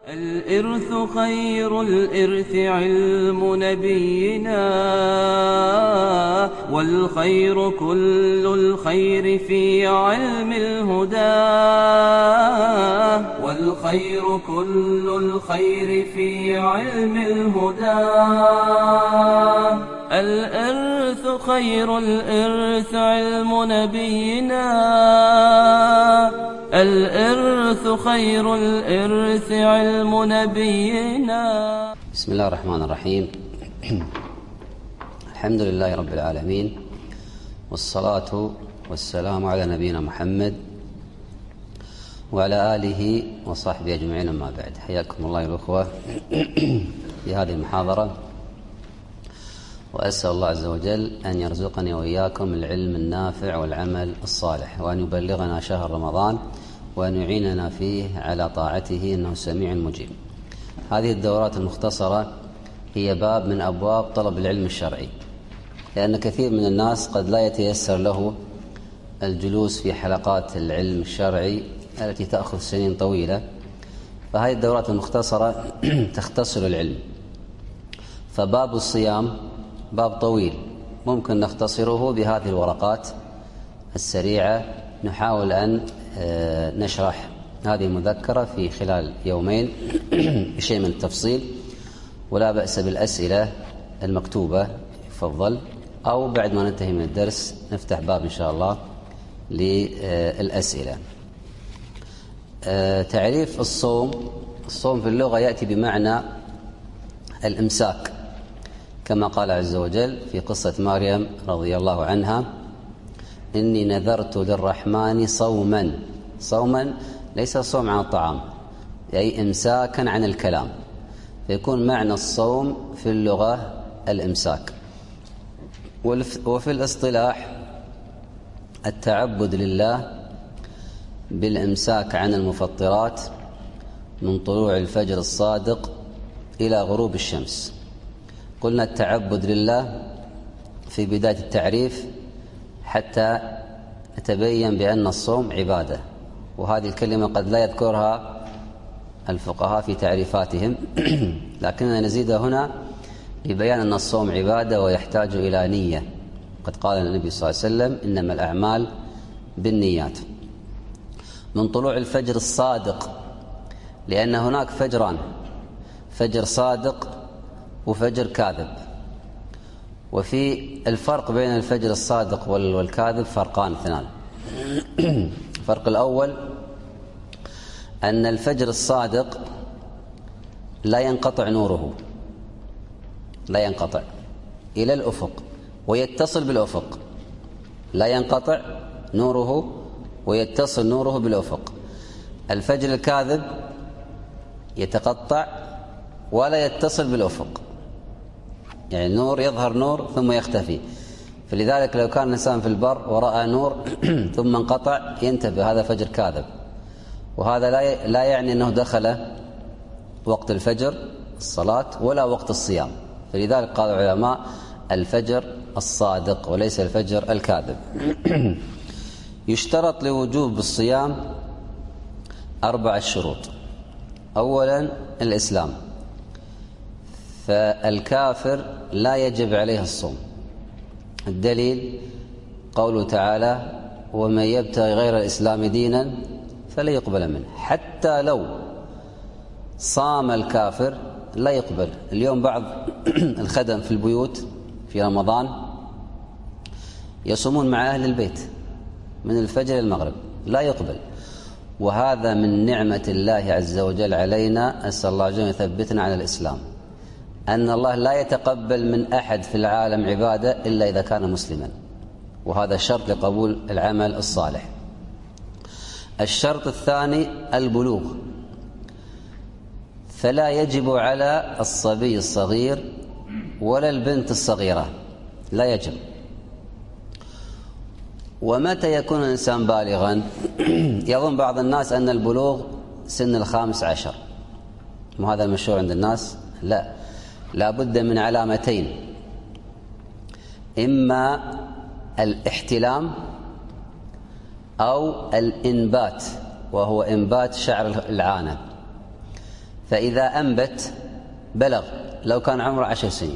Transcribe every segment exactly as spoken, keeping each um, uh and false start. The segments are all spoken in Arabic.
الإرث خير الإرث علم نبينا، والخير كل الخير في علم الهدى، والخير كل الخير في علم الهدى. الإرث خير الإرث علم نبينا، الإرث خير الإرث علم نبينا. بسم الله الرحمن الرحيم. الحمد لله رب العالمين، والصلاة والسلام على نبينا محمد وعلى آله وصحبه أجمعين، أما بعد. حياكم الله الأخوة في هذه المحاضرة، وأسأل الله عز وجل أن يرزقني وإياكم العلم النافع والعمل الصالح، وأن يبلغنا شهر رمضان، وأن يعيننا فيه على طاعته، إنه سميع مجيب. هذه الدورات المختصرة هي باب من أبواب طلب العلم الشرعي، لأن كثير من الناس قد لا يتيسر له الجلوس في حلقات العلم الشرعي التي تأخذ سنين طويلة، فهذه الدورات المختصرة تختصر العلم. فباب الصيام باب طويل ممكن نختصره بهذه الورقات السريعة. نحاول أن نشرح هذه المذكرة في خلال يومين بشيء من التفصيل، ولا بأس بالأسئلة المكتوبة يفضل، أو بعد ما ننتهي من الدرس نفتح باب إن شاء الله للأسئلة. تعريف الصوم: الصوم في اللغة يأتي بمعنى الإمساك، كما قال عز وجل في قصة مريم رضي الله عنها: إني نذرت للرحمن صوما. صوما ليس صوم عن الطعام، أي إمساكا عن الكلام، فيكون معنى الصوم في اللغة الإمساك. وفي الاصطلاح التعبد لله بالإمساك عن المفطرات من طلوع الفجر الصادق إلى غروب الشمس. قلنا التعبد لله في بداية التعريف حتى نتبين بأن الصوم عبادة، وهذه الكلمة قد لا يذكرها الفقهاء في تعريفاتهم لكننا نزيدها هنا لبيان أن الصوم عبادة ويحتاج إلى نية. قد قال النبي صلى الله عليه وسلم: إنما الأعمال بالنيات. من طلوع الفجر الصادق، لأن هناك فجران: فجر صادق وفجر كاذب، وفي الفرق بين الفجر الصادق والكاذب فرقان اثنان. الفرق الأول أن الفجر الصادق لا ينقطع نوره، لا ينقطع إلى الأفق ويتصل بالأفق، لا ينقطع نوره ويتصل نوره بالأفق. الفجر الكاذب يتقطع ولا يتصل بالأفق، يعني النور يظهر نور ثم يختفي. فلذلك لو كان الإنسان في البر ورأى نور ثم انقطع ينتبه، هذا فجر كاذب، وهذا لا لا يعني أنه دخل وقت الفجر الصلاة ولا وقت الصيام. فلذلك قال العلماء: الفجر الصادق وليس الفجر الكاذب. يشترط لوجوب الصيام أربعة شروط. أولا الإسلام، فالكافر لا يجب عليه الصوم. الدليل قوله تعالى: ومن يبتغي غير الإسلام دينا فلا يقبل منه. حتى لو صام الكافر لا يقبل. اليوم بعض الخدم في البيوت في رمضان يصومون مع أهل البيت من الفجر إلى المغرب، لا يقبل. وهذا من نعمة الله عز وجل علينا، أسأل الله عز وجل يثبتنا على الإسلام، أن الله لا يتقبل من أحد في العالم عبادة إلا إذا كان مسلما، وهذا شرط لقبول العمل الصالح. الشرط الثاني البلوغ، فلا يجب على الصبي الصغير ولا البنت الصغيرة، لا يجب. ومتى يكون الإنسان بالغا؟ يظن بعض الناس أن البلوغ سن الخامس عشر، وهذا المشهور عند الناس. لا، لا بد من علامتين: إما الاحتلام أو الإنبات، وهو إنبات شعر العانة. فإذا أنبت بلغ لو كان عمره عشر سنين،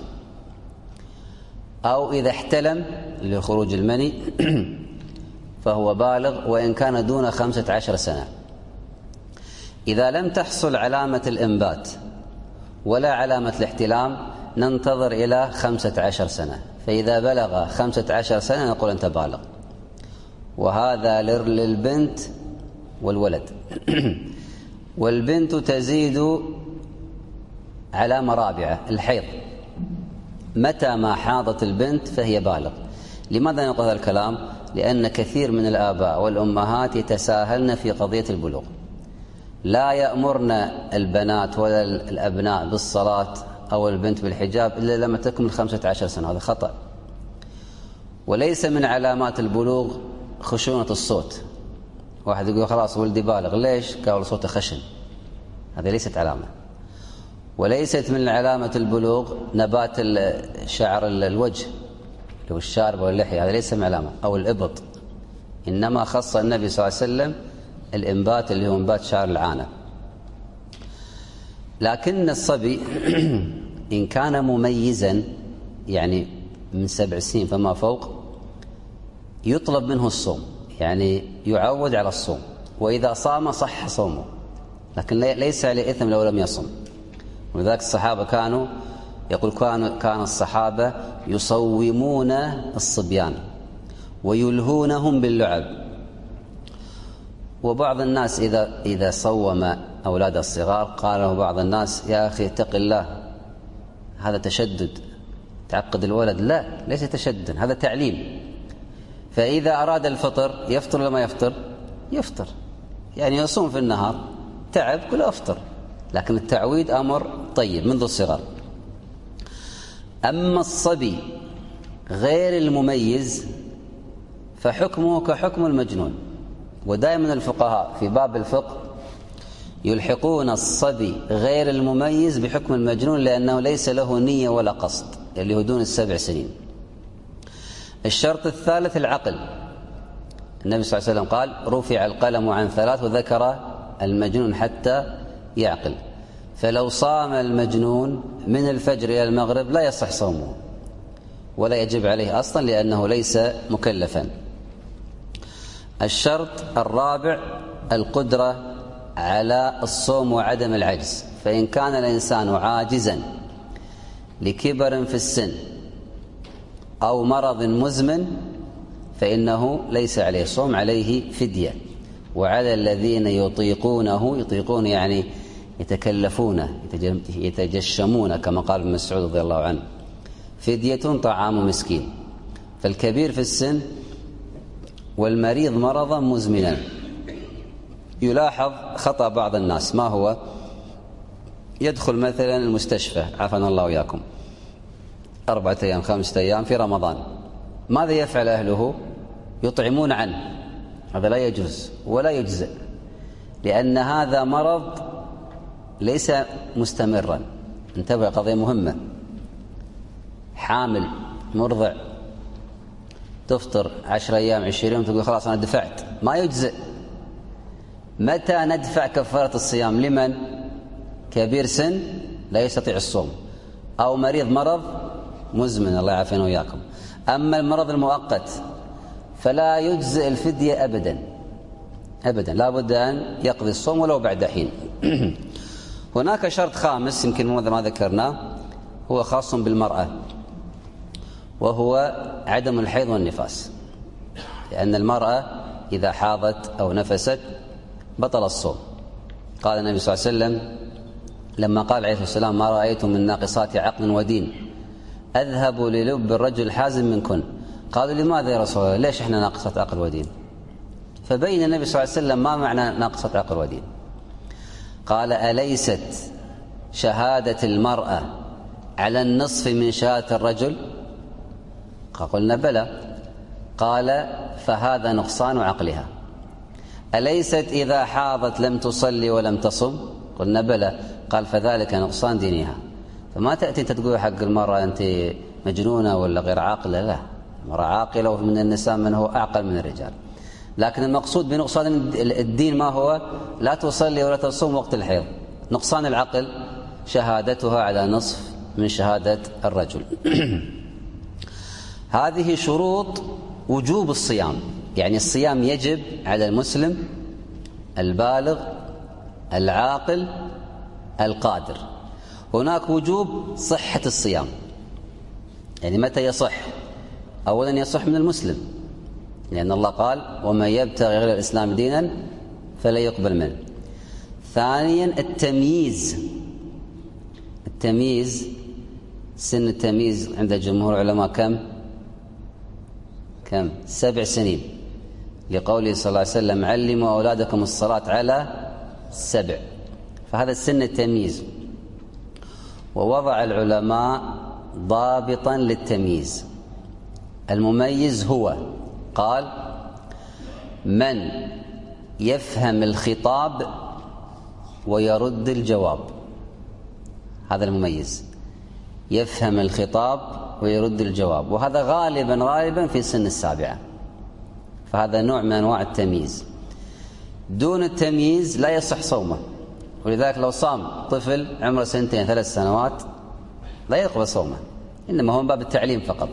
أو إذا احتلم لخروج المني فهو بالغ وإن كان دون خمسة عشر سنة. إذا لم تحصل علامة الإنبات ولا علامة الاحتلام ننتظر إلى خمسة عشر سنة، فإذا بلغ خمسة عشر سنة نقول أنت بالغ. وهذا للبنت والولد. والبنت تزيد علامة رابعة، الحيض. متى ما حاضت البنت فهي بالغ. لماذا نقول هذا الكلام؟ لأن كثير من الآباء والأمهات يتساهلن في قضية البلوغ، لا يأمرن البنات ولا الأبناء بالصلاة أو البنت بالحجاب إلا لما تكمل خمسة عشر سنة. هذا خطأ. وليس من علامات البلوغ خشونة الصوت. واحد يقول خلاص ولدي بالغ، ليش؟ قال صوته خشن. هذه ليست علامة. وليست من علامة البلوغ نبات شعر الوجه لو الشارب واللحية، هذا ليس من علامة، أو الإبط. إنما خص النبي صلى الله عليه وسلم الإنبات اللي هو إنبات شعر العانة. لكن الصبي إن كان مميزا يعني من سبع سنين فما فوق يطلب منه الصوم، يعني يعود على الصوم، وإذا صام صح صومه، لكن ليس عليه إثم لو لم يصم. ولذلك الصحابة كانوا يقول كان كان الصحابة يصومون الصبيان ويلهونهم باللعب. وبعض الناس إذا إذا صوم أولاد الصغار قال له بعض الناس يا أخي اتق الله، هذا تشدد، تعقد الولد. لا، ليس تشدد، هذا تعليم. فإذا أراد الفطر يفطر ولا ما يفطر؟ يفطر، يعني يصوم في النهار، تعب كل أفطر، لكن التعويد أمر طيب منذ الصغر. أما الصبي غير المميز فحكمه كحكم المجنون. ودائما الفقهاء في باب الفقه يلحقون الصبي غير المميز بحكم المجنون، لأنه ليس له نية ولا قصد، اللي هو دون السبع سنين. الشرط الثالث العقل. النبي صلى الله عليه وسلم قال رفع القلم عن ثلاث، وذكر المجنون حتى يعقل. فلو صام المجنون من الفجر إلى المغرب لا يصح صومه ولا يجب عليه أصلا، لأنه ليس مكلفا. الشرط الرابع القدرة على الصوم وعدم العجز. فإن كان الإنسان عاجزا لكبر في السن أو مرض مزمن فإنه ليس عليه صوم، عليه فدية. وعلى الذين يطيقونه، يطيقون يعني يتكلفونه، يتجشمون كما قال ابن مسعود رضي الله عنه، فدية طعام مسكين. فالكبير في السن والمريض مرضا مزمنا. يلاحظ خطأ بعض الناس، ما هو؟ يدخل مثلا المستشفى عافانا الله وإياكم أربعة أيام خمسة أيام في رمضان، ماذا يفعل أهله؟ يطعمون عنه. هذا لا يجوز ولا يجزئ، لأن هذا مرض ليس مستمرا. انتبه، قضية مهمة. حامل مرضع تفطر عشر أيام عشرين يوم تقول خلاص أنا دفعت، ما يجزئ. متى ندفع كفارة الصيام؟ لمن؟ كبير سن لا يستطيع الصوم، أو مريض مرض مزمن الله يعافينا وإياكم. أما المرض المؤقت فلا يجزئ الفدية أبدا أبدا، لا بد أن يقضي الصوم ولو بعد حين. هناك شرط خامس يمكن ما ذكرناه، هو خاص بالمرأة، وهو عدم الحيض والنفاس. لأن المرأة إذا حاضت أو نفست بطل الصوم. قال النبي صلى الله عليه وسلم لما قال عليه السلام ما رأيت من ناقصات عقل ودين أذهب للب الرجل الحازم منكن. قالوا لماذا يا رسول الله؟ ليش احنا ناقصات عقل ودين؟ فبين النبي صلى الله عليه وسلم ما معنى ناقصات عقل ودين. قال أليست شهادة المرأة على النصف من شهادة الرجل؟ قلنا بلى. قال فهذا نقصان عقلها. أليست إذا حاضت لم تصلي ولم تصم؟ قلنا بلى. قال فذلك نقصان دينها. فما تأتي تقول حق المرأة أنت مجنونة ولا غير عاقلة، لا، المرأة عاقلة، ومن النساء من هو أعقل من الرجال. لكن المقصود بنقصان الدين ما هو؟ لا تصلي ولا تصوم وقت الحيض، نقصان العقل شهادتها على نصف من شهادة الرجل. هذه شروط وجوب الصيام، يعني الصيام يجب على المسلم البالغ العاقل القادر. هناك وجوب صحة الصيام، يعني متى يصح؟ أولا يصح من المسلم، لأن الله قال ومن يبتغي غير الإسلام دينا فلا يقبل منه. ثانيا التمييز، التمييز سن التمييز عند جمهور العلماء كم؟ كم؟ سبع سنين، لقوله صلى الله عليه وسلم علموا أولادكم الصلاة على سبع، فهذا سن التمييز. ووضع العلماء ضابطا للتمييز، المميز هو قال من يفهم الخطاب ويرد الجواب، هذا المميز، يفهم الخطاب ويرد الجواب، وهذا غالبا غالبا في سن السابعة، فهذا نوع من أنواع التمييز. دون التمييز لا يصح صومه، ولذلك لو صام طفل عمره سنتين ثلاث سنوات لا يقبل صومه، إنما هو من باب التعليم فقط.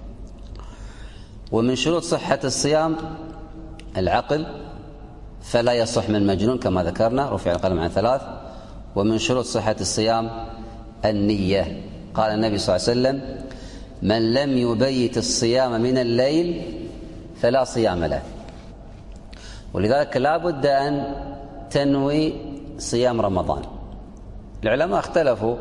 ومن شروط صحة الصيام العقل، فلا يصح من مجنون كما ذكرنا، رفع القلم عن ثلاث. ومن شروط صحة الصيام النية، قال النبي صلى الله عليه وسلم من لم يبيت الصيام من الليل فلا صيام له. ولذلك لا بد أن تنوي صيام رمضان. العلماء اختلفوا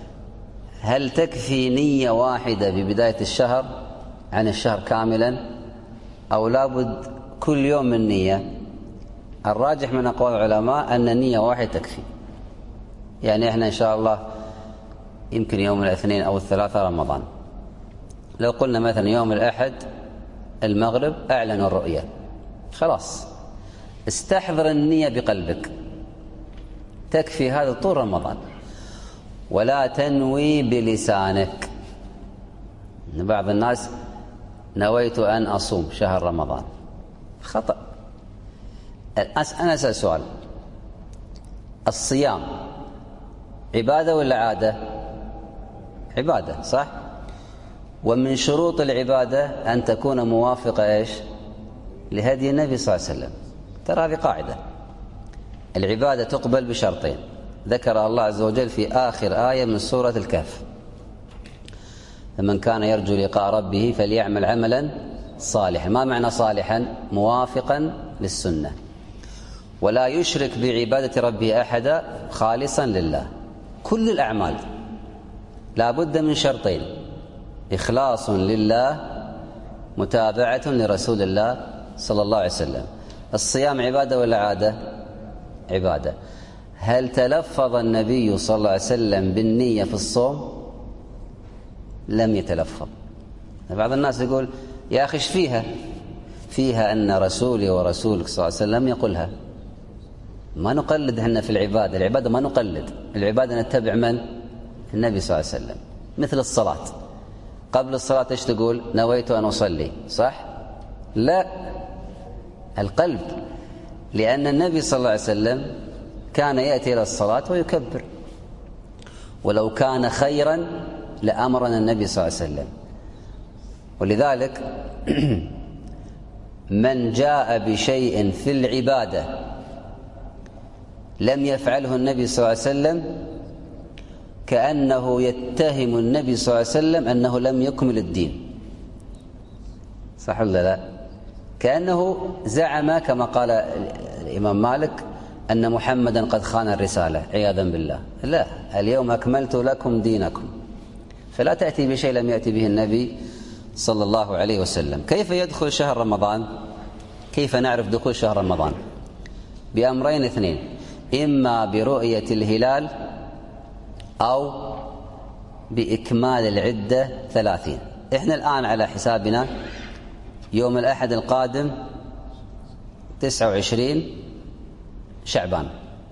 هل تكفي نية واحدة ببداية الشهر عن الشهر كاملا، أو لابد كل يوم من نية؟ الراجح من أقوال العلماء أن نية واحدة تكفي. يعني إحنا إن شاء الله يمكن يوم الاثنين أو الثلاثاء رمضان، لو قلنا مثلا يوم الأحد المغرب أعلنوا الرؤية، خلاص استحضر النية بقلبك، تكفي هذا طول رمضان، ولا تنوي بلسانك. بعض الناس نويت أن أصوم شهر رمضان، خطأ. أنا أسأل سؤال، الصيام عبادة ولا عادة؟ عبادة، صح؟ ومن شروط العبادة أن تكون موافقة إيش؟ لهدي النبي صلى الله عليه وسلم. ترى هذه قاعدة، العبادة تقبل بشرطين ذكر الله عز وجل في آخر آية من سورة الكهف: فمن كان يرجو لقاء ربه فليعمل عملا صالحا. ما معنى صالحا؟ موافقا للسنة، ولا يشرك بعبادة ربه أحدا، خالصا لله. كل الأعمال لا بد من شرطين: إخلاص لله، متابعة لرسول الله صلى الله عليه وسلم. الصيام عبادة ولا عادة؟ عبادة. هل تلفظ النبي صلى الله عليه وسلم بالنية في الصوم؟ لم يتلفظ. بعض الناس يقول يا أخي ايش فيها؟ فيها أن رسولي ورسولك صلى الله عليه وسلم يقولها. ما نقلد هنا في العبادة، العبادة ما نقلد، العبادة نتبع من؟ النبي صلى الله عليه وسلم. مثل الصلاة، قبل الصلاة ايش تقول؟ نويت أن أصلي، صح؟ لا، القلب، لأن النبي صلى الله عليه وسلم كان يأتي إلى الصلاة ويكبر، ولو كان خيرا لأمرنا النبي صلى الله عليه وسلم. ولذلك من جاء بشيء في العبادة لم يفعله النبي صلى الله عليه وسلم كأنه يتهم النبي صلى الله عليه وسلم أنه لم يكمل الدين، صح ولا لا؟ كأنه زعم كما قال الإمام مالك أن محمدا قد خان الرسالة عياذا بالله. لا، اليوم أكملت لكم دينكم. فلا تأتي بشيء لم يأتي به النبي صلى الله عليه وسلم. كيف يدخل شهر رمضان؟ كيف نعرف دخول شهر رمضان؟ بأمرين اثنين: إما برؤية الهلال أو بإكمال العدة ثلاثين. إحنا الآن على حسابنا يوم الأحد القادم تسعة وعشرين شعبان،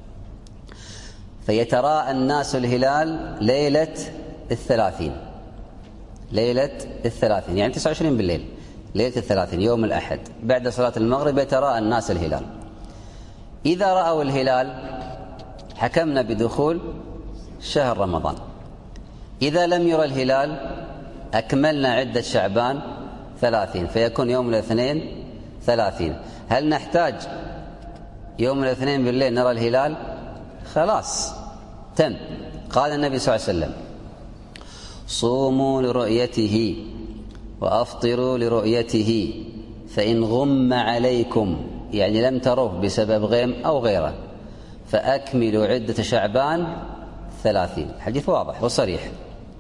فيتراءى الناس الهلال ليلة الثلاثين، ليلة الثلاثين يعني تسعة وعشرين بالليل، ليلة الثلاثين يوم الأحد بعد صلاة المغرب يتراءى الناس الهلال. إذا رأوا الهلال حكمنا بدخول شهر رمضان. إذا لم يرى الهلال أكملنا عدة شعبان ثلاثين، فيكون يوم الاثنين ثلاثين. هل نحتاج يوم الاثنين بالليل نرى الهلال؟ خلاص تم. قال النبي صلى الله عليه وسلم: صوموا لرؤيته وأفطروا لرؤيته، فإن غم عليكم يعني لم تروه بسبب غيم أو غيره فأكملوا عدة شعبان ثلاثين. حديث واضح وصريح.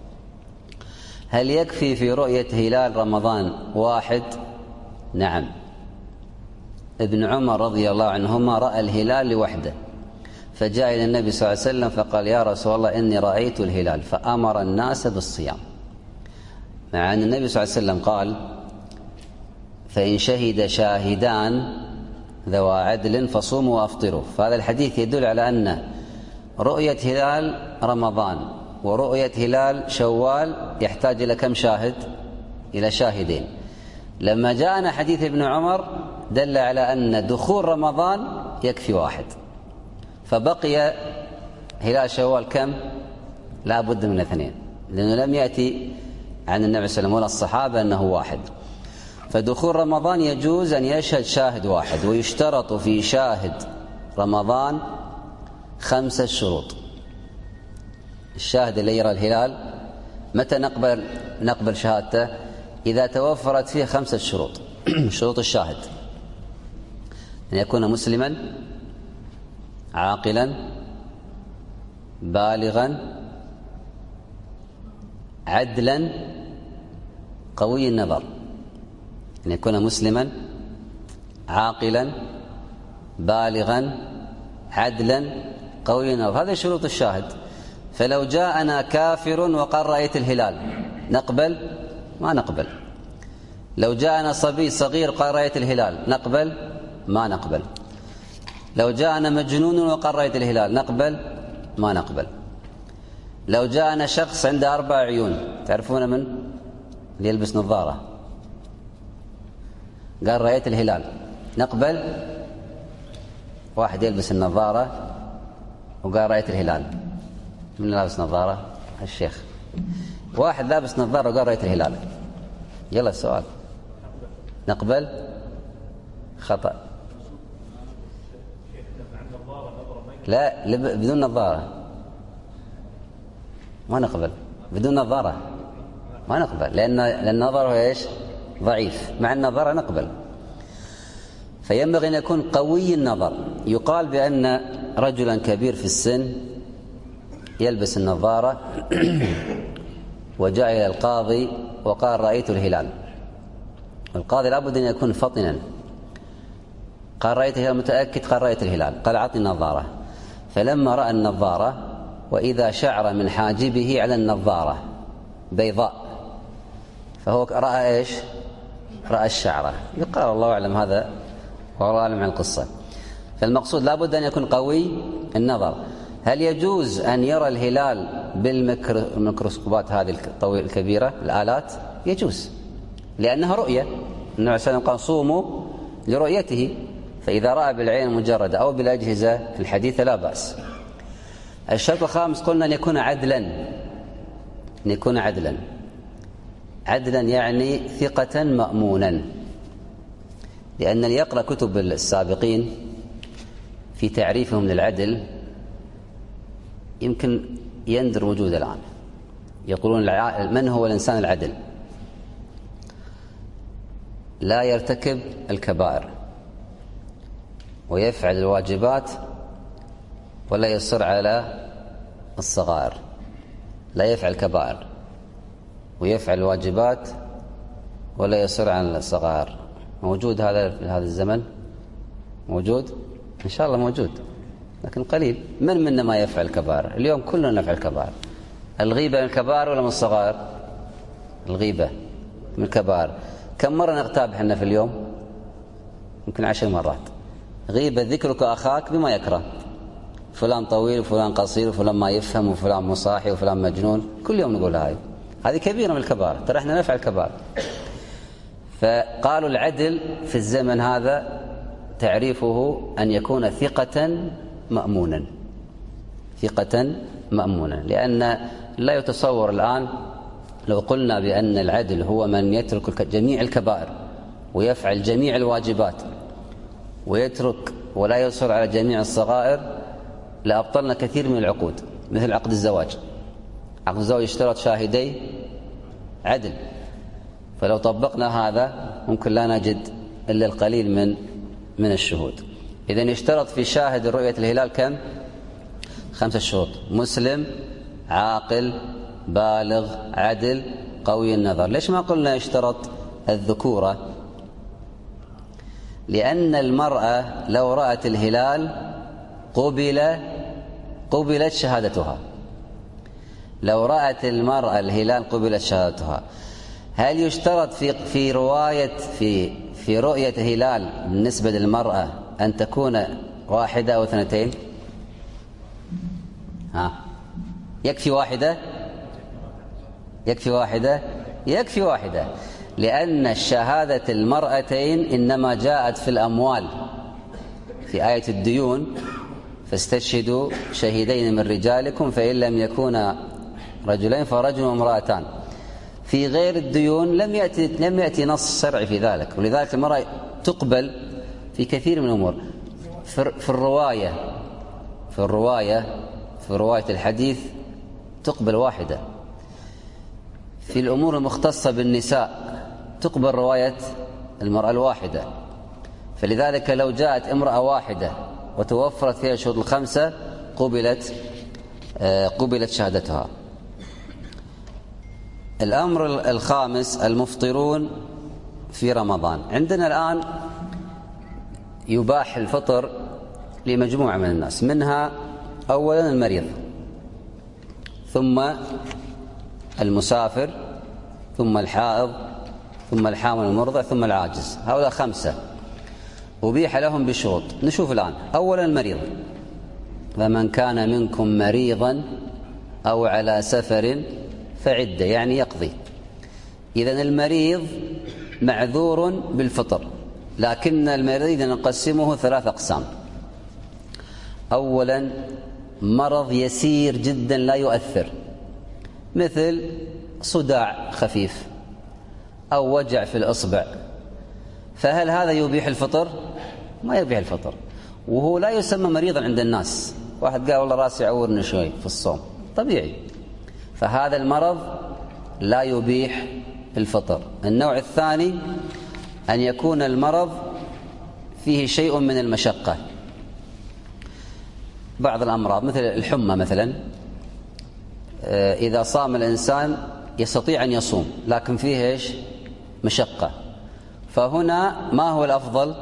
هل يكفي في رؤية هلال رمضان واحد؟ نعم. ابن عمر رضي الله عنهما رأى الهلال لوحده، فجاء إلى النبي صلى الله عليه وسلم فقال: يا رسول الله إني رأيت الهلال، فأمر الناس بالصيام، مع أن النبي صلى الله عليه وسلم قال: فإن شهد شاهدان ذوى عدل فصوموا وأفطروا. فهذا الحديث يدل على أن رؤية هلال رمضان ورؤية هلال شوال يحتاج إلى كم شاهد؟ إلى شاهدين. لما جاءنا حديث ابن عمر دل على أن دخول رمضان يكفي واحد، فبقي هلال شوال كم؟ لا بد من اثنين، لأنه لم يأتي عن النبي صلى الله عليه وسلم ولا الصحابة أنه واحد. فدخول رمضان يجوز أن يشهد شاهد واحد، ويشترط في شاهد رمضان خمسة شروط. الشاهد اللي يرى الهلال متى نقبل نقبل شهادته؟ إذا توفرت فيه خمسة شروط. شروط الشاهد: أن يكون مسلما عاقلا بالغا عدلا قوي النظر. أن يكون مسلما عاقلا بالغا عدلا قوي النظر، هذه شروط الشاهد. فلو جاءنا كافر وقال رأيت الهلال نقبل؟ ما نقبل. لو جاءنا صبي صغير قال رأيت الهلال نقبل؟ ما نقبل. لو جاءنا مجنون وقال رأيت الهلال نقبل؟ ما نقبل. لو جاءنا شخص عنده أربع عيون، تعرفون من اللي يلبس نظارة، قال رأيت الهلال نقبل؟ واحد يلبس النظارة وقال رأيت الهلال، من لابس نظارة؟ الشيخ. واحد لابس نظارة وقال رأيت الهلال، يلا السؤال، نقبل؟ خطأ. لا بدون نظارة ما نقبل، بدون نظارة ما نقبل، لأن النظر هو إيش؟ ضعيف. مع النظارة نقبل. فينبغي أن يكون قوي النظر. يقال بأن رجلا كبير في السن يلبس النظارة وجاء إلى القاضي وقال رأيت الهلال. القاضي لابد أن يكون فطنا. قال رأيت الهلال متأكد؟ قال رأيت الهلال. قال أعطني النظارة. فلما رأى النظارة وإذا شعر من حاجبه على النظارة بيضاء، فهو رأى إيش؟ رأى الشعرة. يقال الله أعلم، هذا والله أعلم عن القصة. فالمقصود لابد أن يكون قوي النظر. هل يجوز أن يرى الهلال بالميكروسكوبات هذه الكبيرة الآلات؟ يجوز، لأنها رؤية. النبي صلى الله عليه وسلم قال صوموا لرؤيته، فإذا رأى بالعين المجردة أو بالأجهزة الحديثة لا بأس. الشرط الخامس قلنا أن يكون عدلا. أن يكون عدلا عدلا يعني ثقة مأمونا، لأن اللي يقرأ كتب السابقين في تعريفهم للعدل يمكن يندر وجود الآن. يقولون من هو الإنسان العدل؟ لا يرتكب الكبائر ويفعل الواجبات ولا يصر على الصغائر. لا يفعل الكبائر ويفعل الواجبات ولا يصر على الصغائر. موجود هذا في هذا الزمن؟ موجود؟ إن شاء الله موجود، لكن قليل. من منا ما يفعل الكبائر؟ اليوم كلنا نفعل الكبائر. الغيبة من الكبائر ولا من الصغائر؟ الغيبة من الكبائر. كم مرة نغتاب احنا في اليوم؟ يمكن عشر مرات. غيبة ذكرك أخاك بما يكره، فلان طويل وفلان قصير وفلان ما يفهم وفلان مصاحي وفلان مجنون، كل يوم نقول هاي. هذه كبيرة من الكبائر، ترى احنا نفعل الكبائر. فقالوا العدل في الزمن هذا تعريفه أن يكون ثقة مأمونا. ثقة مأمونا. لأن لا يتصور الآن لو قلنا بأن العدل هو من يترك جميع الكبائر ويفعل جميع الواجبات ويترك ولا يصر على جميع الصغائر لأبطلنا كثير من العقود، مثل عقد الزواج. عقد الزواج يشترط شاهدي عدل، فلو طبقنا هذا ممكن لا نجد إلا القليل من من الشهود. إذن يشترط في شاهد رؤية الهلال كم؟ خمسة شروط: مسلم، عاقل، بالغ، عدل، قوي النظر. ليش ما قلنا يشترط الذكورة؟ لأن المرأة لو رأت الهلال قبل قبلت شهادتها. لو رأت المرأة الهلال قبلت شهادتها. هل يشترط في في رواية في في رؤية هلال بالنسبة للمرأة أن تكون واحدة أو اثنتين؟ ها، يكفي واحدة؟ يكفي واحدة؟ يكفي واحدة، لأن الشهادة المرأتين إنما جاءت في الأموال في آية الديون: فاستشهدوا شهيدين من رجالكم فإن لم يكونا رجلين فرجل وامرأتان. في غير الديون لم يأتي لم يأتي نص شرعي في ذلك، ولذلك المرأة تقبل في كثير من الأمور. في الرواية في الرواية في رواية الحديث تقبل واحدة. في الأمور المختصة بالنساء تقبل رواية المرأة الواحدة. فلذلك لو جاءت امرأة واحدة وتوفرت فيها الشروط الخمسة قبلت قبلت شهادتها. الأمر الخامس: المفطرون في رمضان. عندنا الآن يباح الفطر لمجموعة من الناس، منها أولا المريض، ثم المسافر، ثم الحائض، ثم الحامل المرضع، ثم العاجز. هؤلاء خمسة أبيح لهم بشروط. نشوف الآن. أولا المريض: فمن كان منكم مريضا أو على سفر فعدة، يعني يقضي. إذن المريض معذور بالفطر، لكن المريض نقسمه ثلاث أقسام. أولا مرض يسير جدا لا يؤثر، مثل صداع خفيف أو وجع في الإصبع، فهل هذا يبيح الفطر؟ ما يبيح الفطر، وهو لا يسمى مريضا عند الناس. واحد قال والله راسي يعورني شوي في الصوم، طبيعي، فهذا المرض لا يبيح الفطر. النوع الثاني أن يكون المرض فيه شيء من المشقة. بعض الأمراض مثل الحمى مثلا، إذا صام الإنسان يستطيع أن يصوم لكن فيه إيش؟ مشقة. فهنا ما هو الأفضل؟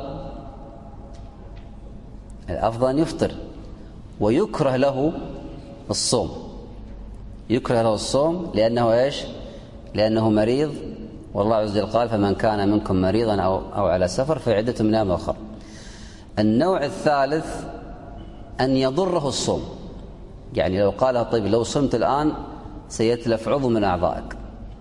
الأفضل أن يفطر، ويكره له الصوم. يكره له الصوم لأنه إيش؟ لأنه مريض، والله عز وجل قال: فمن كان منكم مريضا أو, أو على سفر فعدة من أيام أخرى. النوع الثالث أن يضره الصوم، يعني لو قال: طيب لو صمت الآن سيتلف عضو من أعضائك،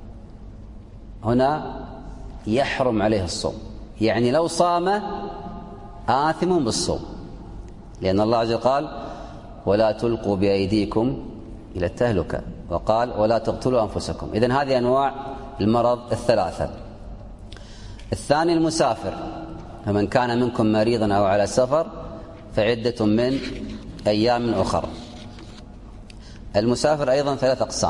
هنا يحرم عليه الصوم. يعني لو صام آثم بالصوم، لأن الله عز وجل قال: ولا تلقوا بأيديكم إلى التهلكة، وقال: ولا تقتلوا أنفسكم. إذن هذه أنواع المرض الثلاثة. الثاني المسافر: فمن كان منكم مريضا أو على سفر فعدة من أيام أخر. المسافر أيضا ثلاث أقسام.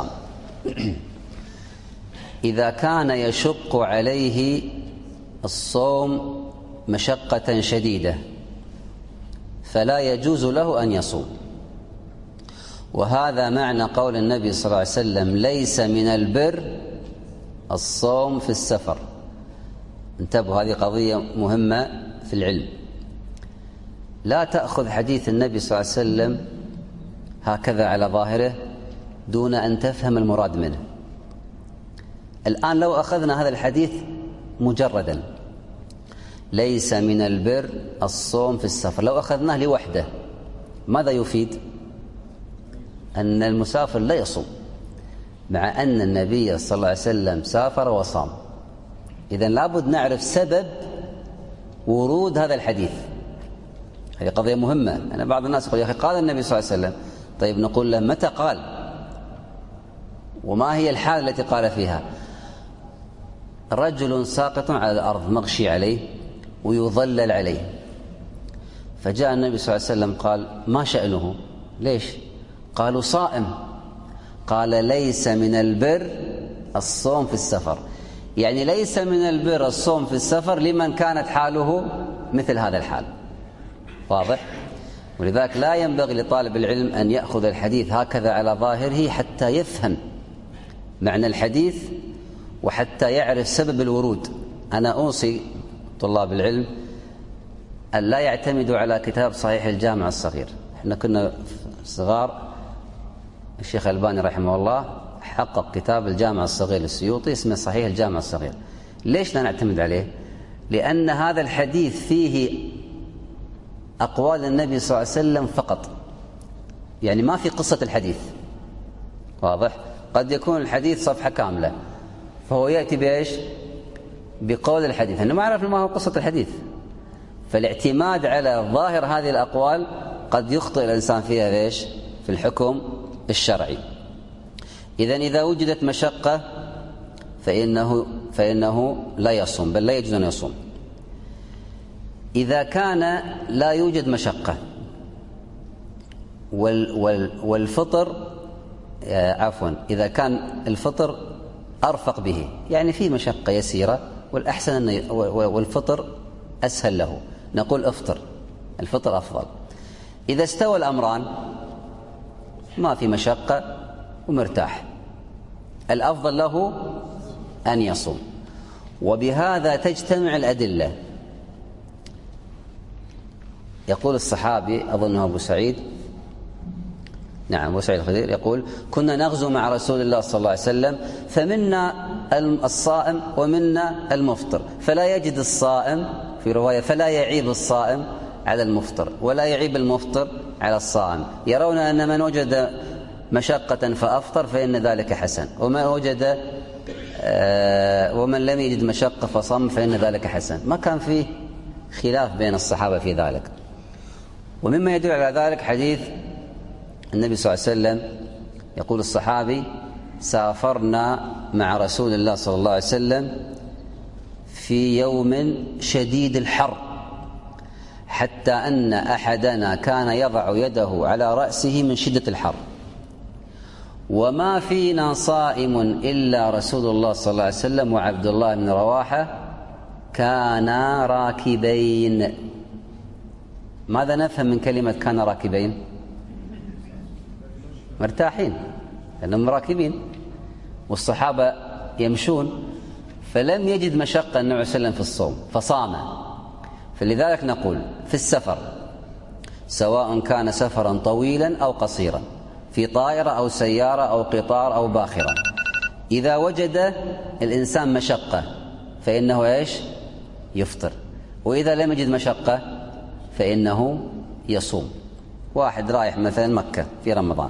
إذا كان يشق عليه الصوم مشقة شديدة فلا يجوز له أن يصوم، وهذا معنى قول النبي صلى الله عليه وسلم: ليس من البر الصوم في السفر. انتبهوا، هذه قضية مهمة في العلم. لا تأخذ حديث النبي صلى الله عليه وسلم هكذا على ظاهره دون أن تفهم المراد منه. الآن لو أخذنا هذا الحديث مجردا: ليس من البر الصوم في السفر، لو أخذناه لوحده ماذا يفيد؟ أن المسافر لا يصوم، مع أن النبي صلى الله عليه وسلم سافر وصام. إذن لابد نعرف سبب ورود هذا الحديث. هذه قضية مهمة. أنا بعض الناس يقول: يا أخي قال النبي صلى الله عليه وسلم طيب نقول له متى قال وما هي الحالة التي قال فيها؟ رجل ساقط على الأرض مغشي عليه ويظلل عليه، فجاء النبي صلى الله عليه وسلم قال ما شأنه؟ ليش؟ قالوا صائم. قال ليس من البر الصوم في السفر، يعني ليس من البر الصوم في السفر لمن كانت حاله مثل هذا الحال. واضح؟ ولذلك لا ينبغي لطالب العلم أن يأخذ الحديث هكذا على ظاهره حتى يفهم معنى الحديث وحتى يعرف سبب الورود. أنا أوصي طلاب العلم أن لا يعتمدوا على كتاب صحيح الجامع الصغير. احنا كنا صغار الشيخ الباني رحمه الله حقق كتاب الجامع الصغير للسيوطي اسمه صحيح الجامع الصغير. ليش لا نعتمد عليه؟ لأن هذا الحديث فيه أقوال النبي صلى الله عليه وسلم فقط، يعني ما في قصة الحديث. واضح؟ قد يكون الحديث صفحة كاملة فهو يأتي بإيش؟ بقول الحديث، أنه ما عرف ما هو قصة الحديث. فالاعتماد على ظاهر هذه الأقوال قد يخطئ الإنسان فيها إيش؟ في الحكم الشرعي. إذن إذا وجدت مشقة فإنه, فإنه لا يصوم، بل لا يجوز أن يصوم. إذا كان لا يوجد مشقة وال وال والفطر عفوا إذا كان الفطر أرفق به، يعني في مشقة يسيرة والأحسن أن والفطر أسهل له، نقول افطر، الفطر أفضل. إذا استوى الأمران ما في مشقة ومرتاح، الأفضل له أن يصوم. وبهذا تجتمع الأدلة. يقول الصحابي أظنه أبو سعيد، نعم أبو سعيد الخدري، يقول كنا نغزو مع رسول الله صلى الله عليه وسلم فمنا الصائم ومنا المفطر، فلا يجد الصائم في رواية فلا يعيب الصائم على المفطر ولا يعيب المفطر على الصائم، يرون أن من وجد مشقة فأفطر فإن ذلك حسن، ومن وجد آه ومن لم يجد مشقة فصام فإن ذلك حسن. ما كان فيه خلاف بين الصحابة في ذلك. ومما يدل على ذلك حديث النبي صلى الله عليه وسلم، يقول الصحابي سافرنا مع رسول الله صلى الله عليه وسلم في يوم شديد الحر حتى أن أحدنا كان يضع يده على رأسه من شدة الحر، وما فينا صائم إلا رسول الله صلى الله عليه وسلم وعبد الله بن رواحة كانا راكبين. ماذا نفهم من كلمة كان راكبين؟ مرتاحين لأنهم راكبين، والصحابة يمشون، فلم يجد مشقة النبي صلى الله عليه وسلم في الصوم فصام. فلذلك نقول في السفر سواء كان سفرا طويلا أو قصيرا، في طائرة أو سيارة أو قطار أو باخرة، إذا وجد الإنسان مشقة فإنه إيش؟ يفطر. وإذا لم يجد مشقة فإنه يصوم. واحد رايح مثلا مكة في رمضان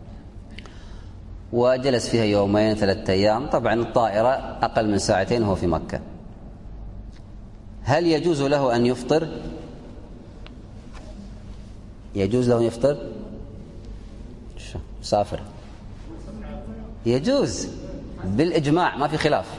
وجلس فيها يومين ثلاثة أيام، طبعا الطائرة أقل من ساعتين وهو في مكة، هل يجوز له أن يفطر؟ يجوز له أن يفطر؟ مسافر يجوز بالإجماع، ما في خلاف.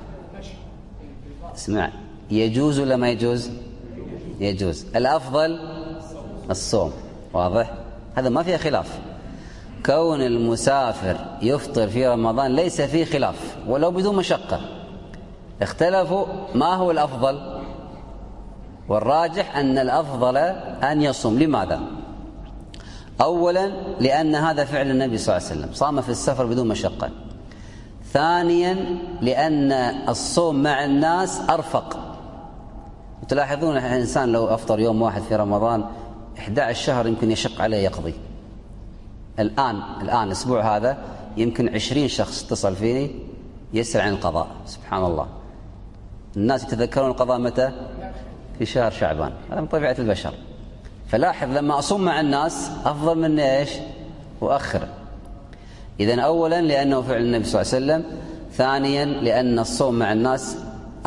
اسمع، يجوز ولا ما يجوز؟ يجوز. الأفضل الصوم. واضح؟ هذا ما فيه خلاف. كون المسافر يفطر في رمضان ليس فيه خلاف ولو بدون مشقة. اختلفوا ما هو الأفضل، والراجح أن الأفضل أن يصوم. لماذا؟ أولا لأن هذا فعل النبي صلى الله عليه وسلم، صام في السفر بدون مشقة. ثانيا لأن الصوم مع الناس أرفق. تلاحظون الإنسان لو أفطر يوم واحد في رمضان إحدى عشر شهر يمكن يشق عليه يقضي. الآن الآن الأسبوع هذا يمكن عشرين شخص اتصل فيني يسأل عن القضاء. سبحان الله، الناس يتذكرون القضاء متى؟ في شهر شعبان. هذا من طبيعة البشر. فلاحظ لما أصوم مع الناس أفضل من إيش؟ وأخر. إذن أولا لأنه فعل النبي صلى الله عليه وسلم، ثانيا لأن الصوم مع الناس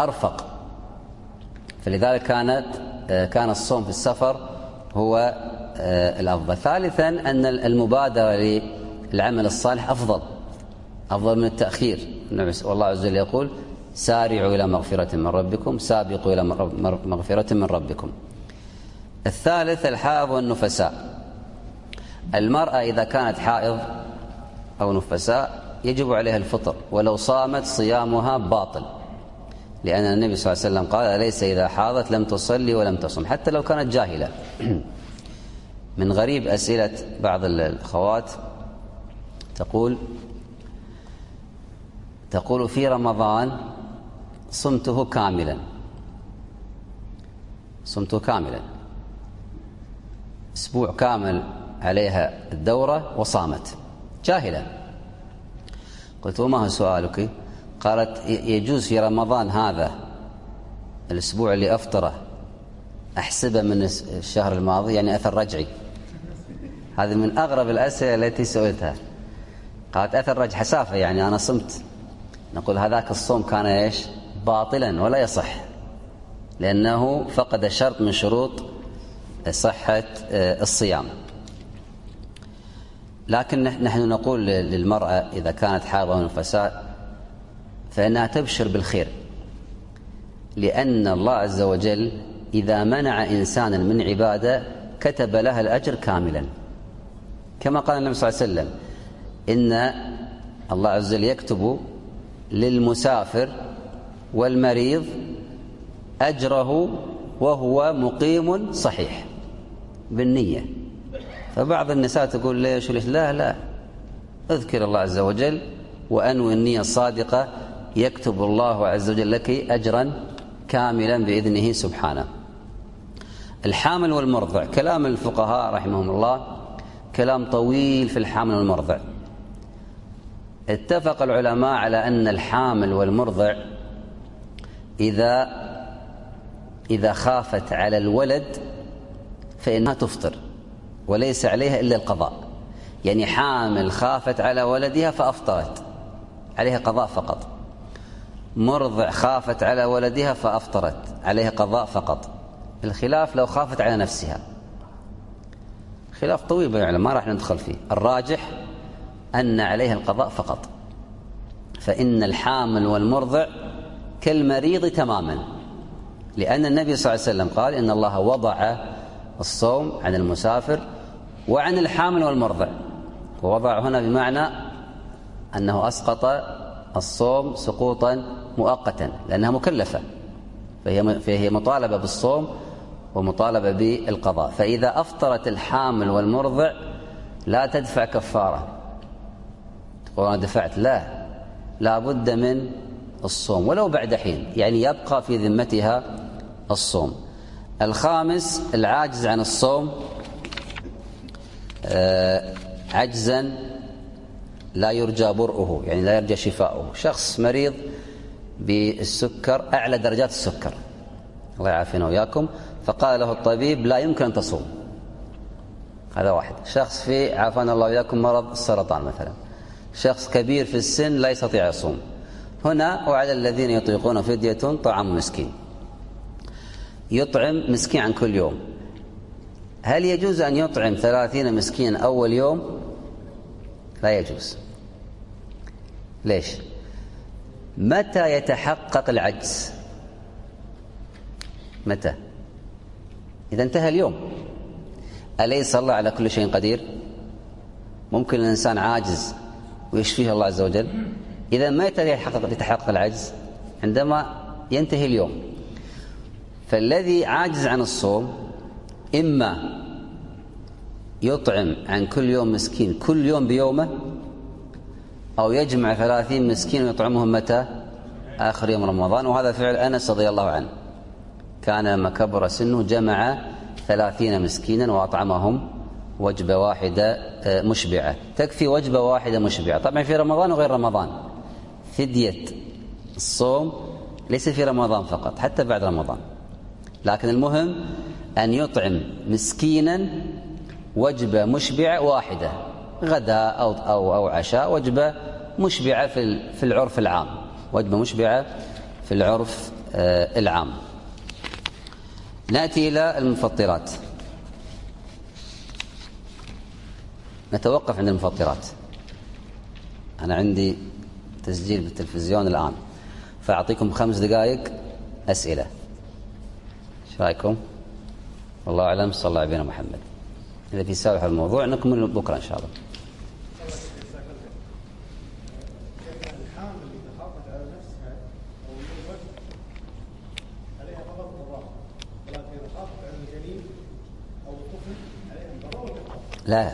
أرفق، فلذلك كانت كان الصوم في السفر هو الأفضل. ثالثا أن المبادرة للعمل الصالح أفضل أفضل من التأخير. والله عز وجل يقول سارعوا إلى مغفرة من ربكم سابقوا إلى مغفرة من ربكم. الثالث الحائض والنفساء. المرأة إذا كانت حائض أو نفساء يجب عليها الفطر، ولو صامت صيامها باطل، لأن النبي صلى الله عليه وسلم قال أليس إذا حاضت لم تصلي ولم تصم، حتى لو كانت جاهلة. من غريب أسئلة بعض الأخوات تقول تقول في رمضان صمته كاملا صمته كاملا أسبوع كامل عليها الدورة وصامت جاهلة. قلت وما هو سؤالك؟ قالت يجوز في رمضان هذا الأسبوع اللي أفطره أحسبه من الشهر الماضي، يعني أثر رجعي. هذه من أغرب الأسئلة التي سئلتها. قالت أثر رجع حسافة، يعني أنا صمت. نقول هذاك الصوم كان إيش؟ باطلا ولا يصح، لأنه فقد شرط من شروط صحة الصيام. لكن نحن نقول للمرأة إذا كانت حائضة أو نفساء فإنها تبشر بالخير، لأن الله عز وجل إذا منع إنسانا من عبادة كتب لها الأجر كاملا، كما قال النبي صلى الله عليه وسلم إن الله عز وجل يكتب للمسافر والمريض أجره وهو مقيم صحيح بالنية. فبعض النساء تقول ليش وليش؟ لا لا، اذكر الله عز وجل وأنوي النية الصادقة يكتب الله عز وجل لك أجرا كاملا بإذنه سبحانه. الحامل والمرضع، كلام الفقهاء رحمهم الله كلام طويل في الحامل والمرضع. اتفق العلماء على أن الحامل والمرضع إذا إذا خافت على الولد فإنها تفطر وليس عليها إلا القضاء. يعني حامل خافت على ولدها فأفطرت عليها قضاء فقط، مرضع خافت على ولدها فأفطرت عليها قضاء فقط. الخلاف لو خافت على نفسها، خلاف طويل يعني ما راح ندخل فيه. الراجح أن عليها القضاء فقط، فإن الحامل والمرضع كالمريض تماما، لأن النبي صلى الله عليه وسلم قال إن الله وضع الصوم عن المسافر وعن الحامل والمرضع. ووضع هنا بمعنى أنه أسقط الصوم سقوطا مؤقتا، لأنها مكلفة، فهي فهي مطالبة بالصوم ومطالبة بالقضاء. فإذا أفطرت الحامل والمرضع لا تدفع كفارة. تقول أنا دفعت، لا، لا بد من الصوم ولو بعد حين، يعني يبقى في ذمتها الصوم. الخامس العاجز عن الصوم عجزا لا يرجى برؤه، يعني لا يرجى شفاؤه. شخص مريض بالسكر، أعلى درجات السكر، الله يعافينا وإياكم، فقال له الطبيب لا يمكن أن تصوم. هذا واحد. شخص في عافانا الله وإياكم مرض السرطان مثلا، شخص كبير في السن لا يستطيع الصوم. هنا وعلى الذين يطيقون فدية طعام مسكين، يطعم مسكين عن كل يوم. هل يجوز أن يطعم ثلاثين مسكين أول يوم؟ لا يجوز. ليش؟ متى يتحقق العجز؟ متى؟ إذا انتهى اليوم. أليس الله على كل شيء قدير؟ ممكن الإنسان عاجز ويشفيه الله عز وجل. إذا متى يتحقق, يتحقق العجز؟ عندما ينتهي اليوم. فالذي عاجز عن الصوم إما يطعم عن كل يوم مسكين كل يوم بيومه، أو يجمع ثلاثين مسكين ويطعمهم متى؟ آخر يوم رمضان. وهذا فعل أنس رضي الله عنه، كان لما كبر سنه جمع ثلاثين مسكينا وأطعمهم وجبة واحدة مشبعة. تكفي وجبة واحدة مشبعة طبعا في رمضان وغير رمضان. فدية الصوم ليس في رمضان فقط، حتى بعد رمضان. لكن المهم أن يطعم مسكينا وجبة مشبعة واحدة، غداء أو, أو, أو عشاء، وجبة مشبعة في, في العرف العام، وجبة مشبعة في العرف آه العام. نأتي إلى المفطرات. نتوقف عند المفطرات. أنا عندي تسجيل بالتلفزيون الآن، فأعطيكم خمس دقائق أسئلة. إيش رأيكم؟ والله أعلم. صلى الله على نبينا محمد. إذا في سؤال حول الموضوع نكمل بكرة إن شاء الله. لا،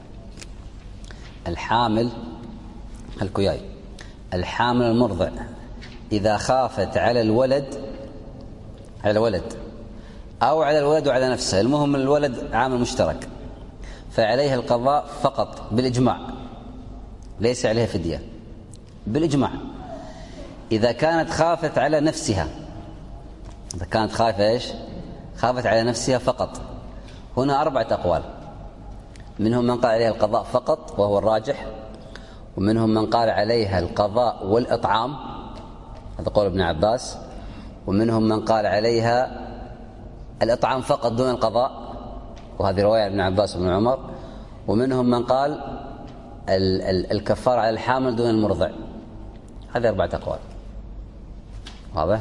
الحامل الكياي الحامل المرضع إذا خافت على الولد على الولد أو على الولد وعلى نفسه، المهم الولد عامل مشترك، فعليها القضاء فقط بالإجماع، ليس عليها فدية بالإجماع. إذا كانت خافت على نفسها، إذا كانت خايفة إيش؟ خافت على نفسها فقط. هنا أربعة أقوال، منهم من قال عليها القضاء فقط وهو الراجح، ومنهم من قال عليها القضاء والإطعام، هذا قول ابن عباس، ومنهم من قال عليها الإطعام فقط دون القضاء، وهذه رواية ابن عباس وابن عمر، ومنهم من قال ال ال الكفار على الحامل دون المرضع. هذه أربعة أقوال. واضح؟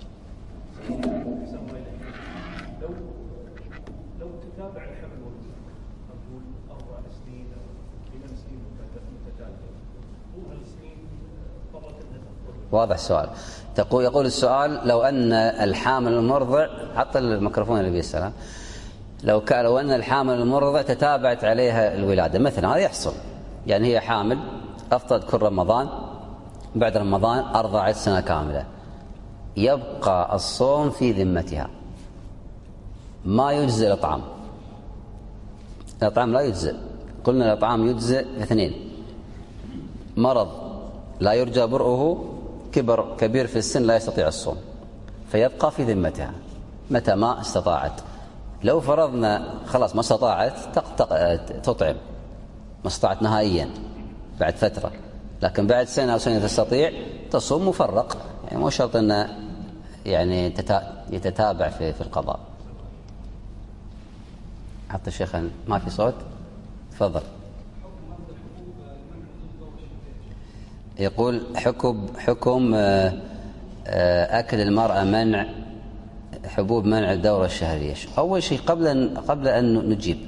واضح السؤال. تقول يقول السؤال لو أن الحامل المرضع، حط الميكروفون اللي بيسأله، لو كان لو أن الحامل المرضع تتابعت عليها الولادة مثلا، هذا يحصل، يعني هي حامل أفطرت كل رمضان، بعد رمضان أرضعت سنة كاملة، يبقى الصوم في ذمتها، ما يجزئ الإطعام. الإطعام لا يجزئ. قلنا الإطعام يجزئ اثنين: مرض لا يرجى برؤه، كبر كبير في السن لا يستطيع الصوم، فيبقى في ذمتها متى ما استطاعت. لو فرضنا خلاص ما استطاعت تطعم، ما استطاعت نهائيا بعد فترة، لكن بعد سنة أو سنة تستطيع تصوم مفرق، يعني مو شرط أن يعني يتتابع في في القضاء. حتى الشيخ ما في صوت، تفضل. يقول حكم حكم أكل المرأة منع حبوب منع الدورة الشهرية. أول شيء قبل أن قبل أن نجيب،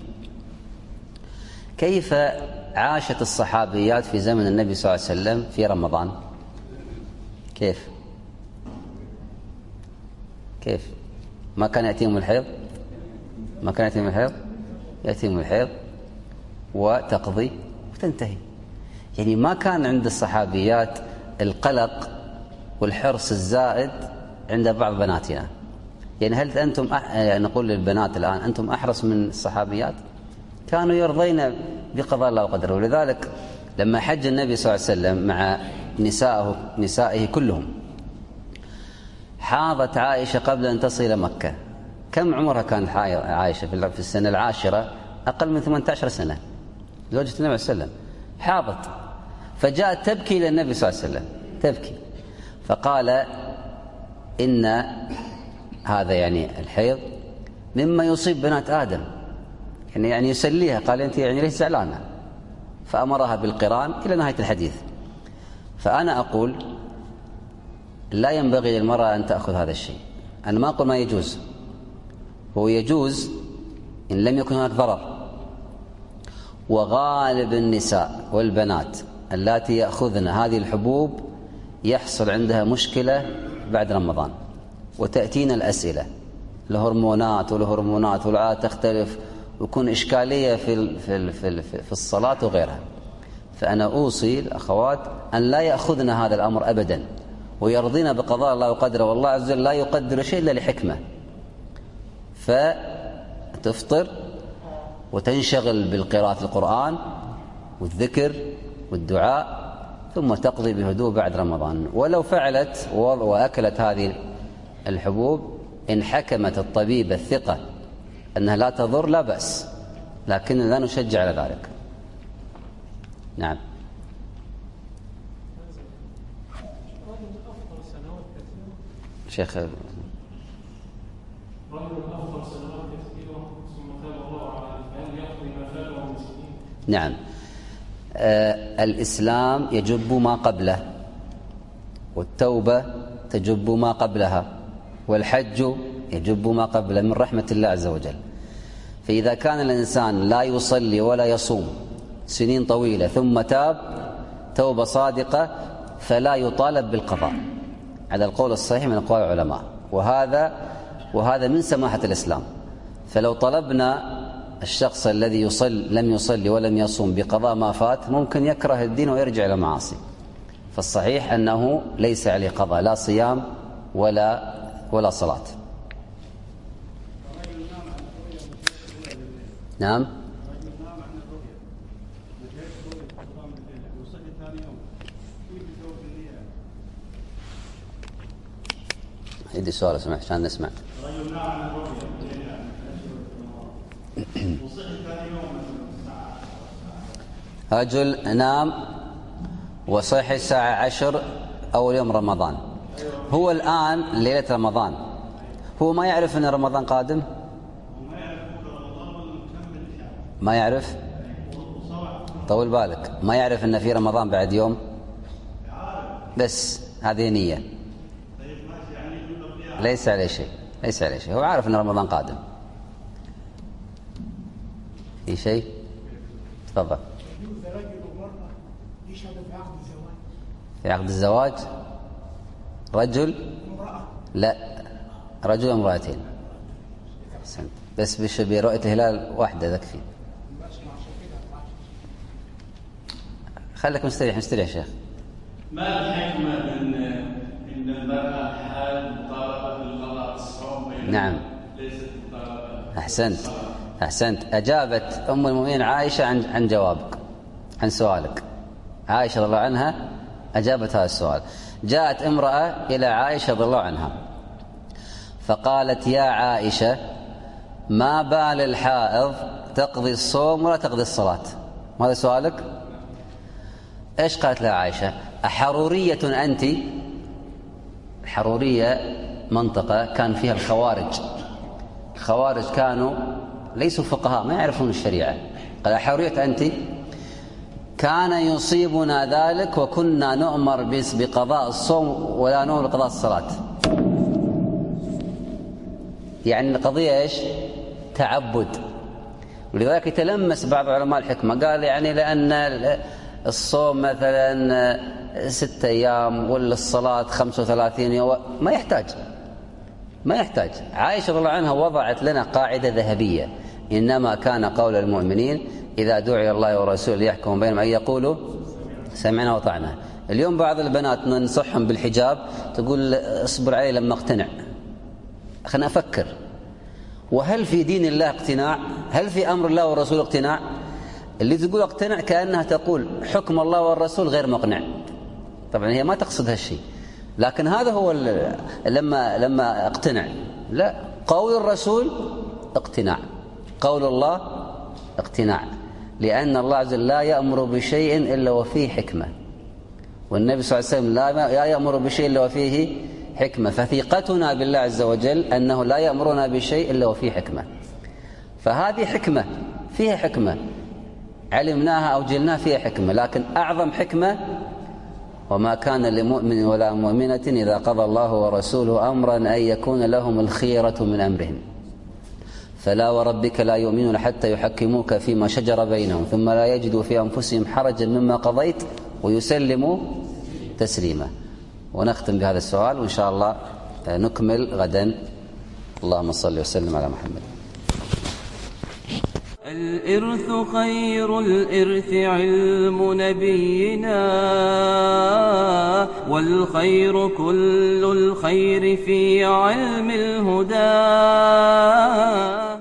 كيف عاشت الصحابيات في زمن النبي صلى الله عليه وسلم في رمضان؟ كيف كيف ما كان يأتيهم الحيض؟ ما كان يأتيهم الحيض؟ يأتيهم الحيض وتقضي وتنتهي. يعني ما كان عند الصحابيات القلق والحرص الزائد عند بعض بناتنا. يعني هل أنتم أح... يعني نقول للبنات الآن أنتم أحرص من الصحابيات؟ كانوا يرضين بقضاء الله وقدره. ولذلك لما حج النبي صلى الله عليه وسلم مع نسائه نسائه كلهم، حاضت عائشة قبل أن تصل إلى مكة. كم عمرها كانت عائشة في السنة العاشرة؟ أقل من ثمانية عشر سنة، زوجة النبي صلى الله عليه وسلم، حاضت، فجاءت تبكي إلى النبي صلى الله عليه وسلم، تبكي، فقال إن هذا يعني الحيض مما يصيب بنات آدم، يعني يعني يسليها، قال أنت يعني ليش زعلانة، فأمرها بالقران إلى نهاية الحديث. فأنا أقول لا ينبغي للمرأة أن تأخذ هذا الشيء. أنا ما أقول ما يجوز، هو يجوز إن لم يكن هناك ضرر. وغالب النساء والبنات اللاتي يأخذن هذه الحبوب يحصل عندها مشكلة بعد رمضان، وتأتينا الأسئلة، الهرمونات والهرمونات والعادة تختلف، ويكون إشكالية في في في في الصلاة وغيرها. فأنا أوصي الأخوات أن لا يأخذن هذا الأمر أبدا، ويرضين بقضاء الله وقدره، والله عز وجل لا يقدر شيء إلا لحكمة. فتفطر وتنشغل بالقراءة القرآن والذكر والدعاء، ثم تقضي بهدوء بعد رمضان. ولو فعلت وأكلت هذه الحبوب، إن حكمت الطبيب الثقة أنها لا تضر لا بأس، لكن لا نشجع على ذلك. نعم. شيخ نعم. الإسلام يجب ما قبله، والتوبة تجب ما قبلها، والحج يجب ما قبله من رحمة الله عز وجل. فإذا كان الإنسان لا يصلي ولا يصوم سنين طويلة ثم تاب توبة صادقة فلا يطالب بالقضاء على القول الصحيح من أقوال العلماء، وهذا وهذا من سماحة الإسلام. فلو طلبنا الشخص الذي يصل لم يصلي ولم يصوم بقضاء ما فات ممكن يكره الدين ويرجع إلى المعاصي. فالصحيح أنه ليس عليه قضاء لا صيام ولا ولا صلاة. نعم. عيد السؤال لو سمحت عشان نسمع. رجل نام وصحي الساعة عشر أول يوم رمضان، هو الآن ليلة رمضان، هو ما يعرف أن رمضان قادم؟ ما يعرف؟ طول بالك، ما يعرف أن في رمضان بعد يوم؟ بس هذه نية، ليس عليه شيء، ليس عليه شيء، هو عارف أن رمضان قادم. في شيء؟ تفضل. في عقد الزواج رجل؟ لا، رجل وامرأتين. بس برؤية الهلال واحدة تكفي. خليك مستريح مستريح شيخ. ما الحكمة ان ان المرأة حال مطالبة بالقضاء الصوم نعم ليست مطالبة؟ احسنت احسنت اجابت ام المؤمنين عائشة عن عن جوابك عن سؤالك. عائشة رضي الله عنها اجابت هذا السؤال. جاءت امرأة الى عائشة رضي الله عنها فقالت: يا عائشة، ما بال الحائض تقضي الصوم ولا تقضي الصلاة؟ هذا سؤالك. ايش قالت لها عائشة؟ أحرورية أنت؟ الحرورية منطقة كان فيها الخوارج. الخوارج كانوا ليسوا فقهاء ما يعرفون الشريعة. قال: أحرورية أنت؟ كان يصيبنا ذلك وكنا نؤمر بس بقضاء الصوم ولا نؤمر بقضاء الصلاة. يعني القضية ايش؟ تعبد. ولذلك يتلمس بعض علماء الحكمة قال يعني لأن الصوم مثلا ستة أيام ولا الصلاة خمسة وثلاثين يوم ما يحتاج ما يحتاج. عائشة رضي الله عنها وضعت لنا قاعدة ذهبية: إنما كان قول المؤمنين إذا دعي الله ورسوله ليحكم بينهم أن يقولوا سمعنا وطعنا. اليوم بعض البنات ننصحهم بالحجاب تقول اصبر علي لما اقتنع. خلنا أفكر، وهل في دين الله اقتناع؟ هل في أمر الله والرسول اقتناع؟ اللي تقول اقتنع كأنها تقول حكم الله والرسول غير مقنع. طبعا هي ما تقصد هالشيء، لكن هذا هو لما لما اقتنع. لا، قول الرسول اقتناع، قول الله اقتناع، لأن الله عز وجل لا يأمر بشيء إلا وفيه حكمة، والنبي صلى الله عليه وسلم لا يأمر بشيء إلا وفيه حكمة. فثقتنا بالله عز وجل أنه لا يأمرنا بشيء إلا وفيه حكمة. فهذه حكمة فيها حكمة علمناها أو جلناها فيها حكمة. لكن أعظم حكمة: وما كان لمؤمن ولا مؤمنة إذا قضى الله ورسوله أمرا أن يكون لهم الخيرة من أمرهم. فلا وربك لا يؤمنون حتى يحكموك فيما شجر بينهم ثم لا يجدوا في أنفسهم حرجا مما قضيت ويسلموا تسليما. ونختم بهذا السؤال وإن شاء الله نكمل غدا. اللهم صل وسلم على محمد. الإرث خير الإرث علم نبينا، والخير كل الخير في علم الهدى.